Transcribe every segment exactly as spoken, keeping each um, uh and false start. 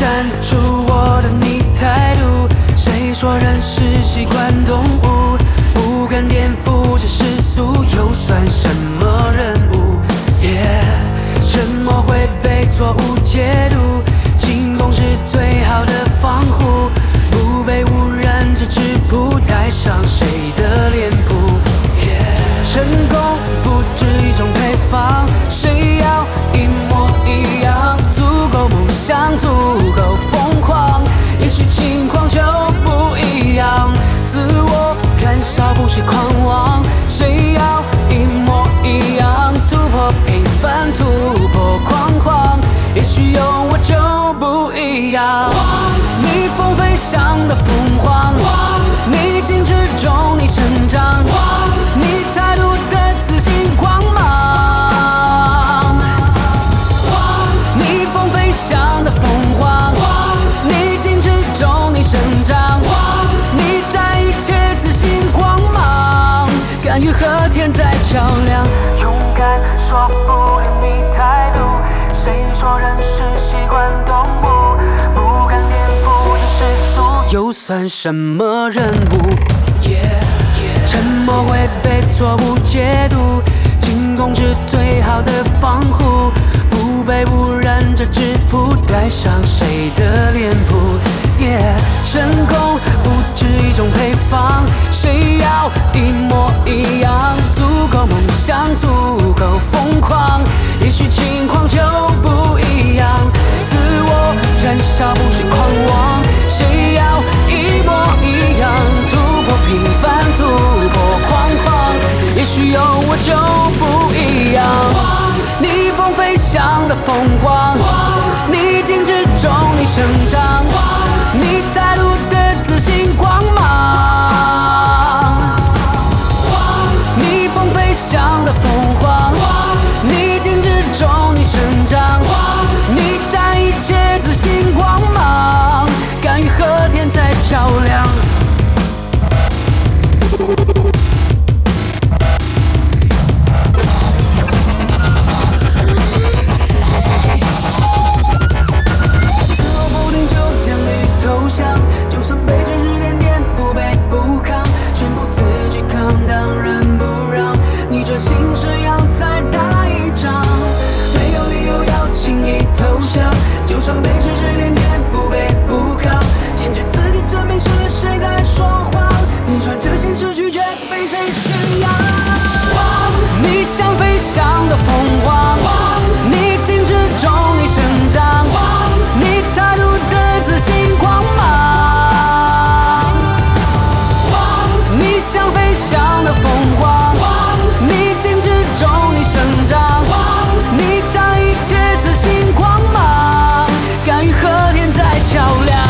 删除我的你态度。谁说人是习惯动物？不敢颠覆这世俗，又算什么人物？ Yeah， 沉默会被错误解读，进攻是最好的防护。不被污染这质朴，带上谁的脸谱？ Yeah， 成功不止一种配方，谁要一模一样？足够梦想，足够疯狂，也许情况就不一样。自我燃烧不是狂妄，谁要一模一样？突破平凡，突破框框，也许有我就不一样。逆风飞翔的凤凰，逆境之中你成长，你态度的自信光芒。逆风飞翔的凤凰，逆境之中你成长，你展一切自信光芒，敢于和天在较量。勇敢说不了你态度，谁说人是习惯动物？不敢颠覆这世俗，又算什么人物？ Yeah, yeah， 沉默会被错误解读，进攻是最好的防护。不被污染这质朴，带上谁的脸谱？ Yeah， 成功不止一种配方，谁要一模一样？足够梦想，足够疯狂，也许情况就不一样。自我燃烧不是狂妄，谁要一模一样？突破平凡，突破框框，也许有我就不一样。逆风飞翔的凤凰，逆境之中你成长，你态度的自信光芒。逆风飞翔的凤凰，逆境之中你成长，你展一切自信光芒，敢于和天在较量。投降，就算被这日点点，不卑不亢，全部自己扛，当然不让你专心是要再打一仗，没有理由要轻易投降，就算被这日点点，不卑不亢，坚决自己证明是谁在说谎，你穿着新失去绝被谁宣扬。你像飞翔的凤凰，逆境之中你成长，你态度的自信光芒。你像飞翔的凤凰，逆境之中你成长，你展一切自信光芒，敢于和天在较量。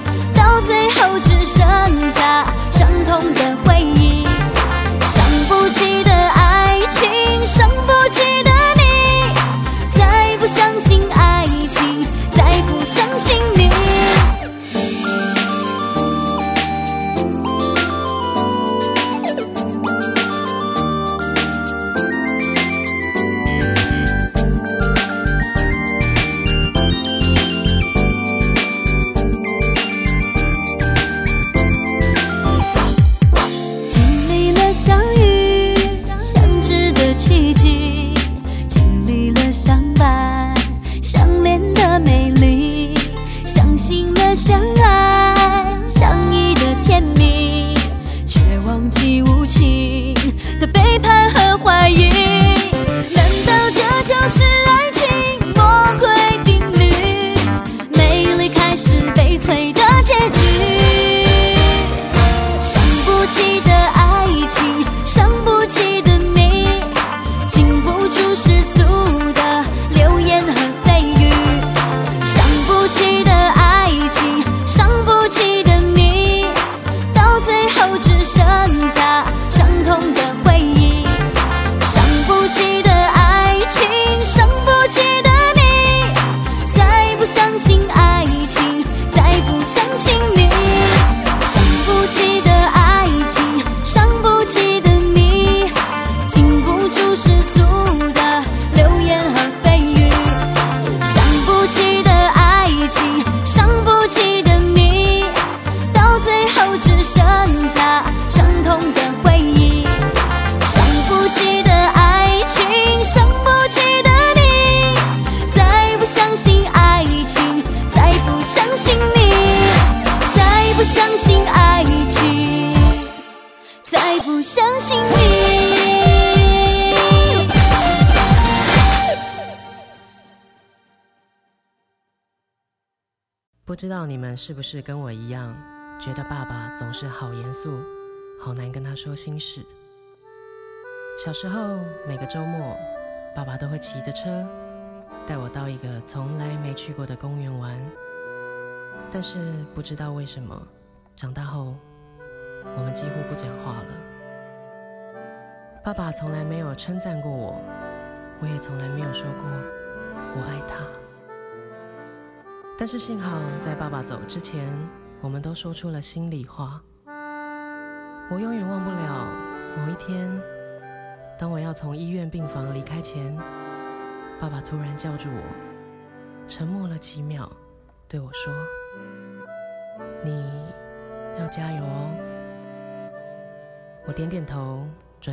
后只剩下伤痛的回忆，想不不相信你。 不知道你们是不是跟我一样，觉得爸爸总是好严肃，好难跟他说心事。小时候每个周末，爸爸都会骑着车带我到一个从来没去过的公园玩。但是不知道为什么，长大后我们几乎不讲话了。爸爸从来没有称赞过我，我也从来没有说过我爱他。但是幸好在爸爸走之前，我们都说出了心里话。我永远忘不了某一天，当我要从医院病房离开前，爸爸突然叫住我，沉默了几秒，对我说：你要加油哦。我点点头，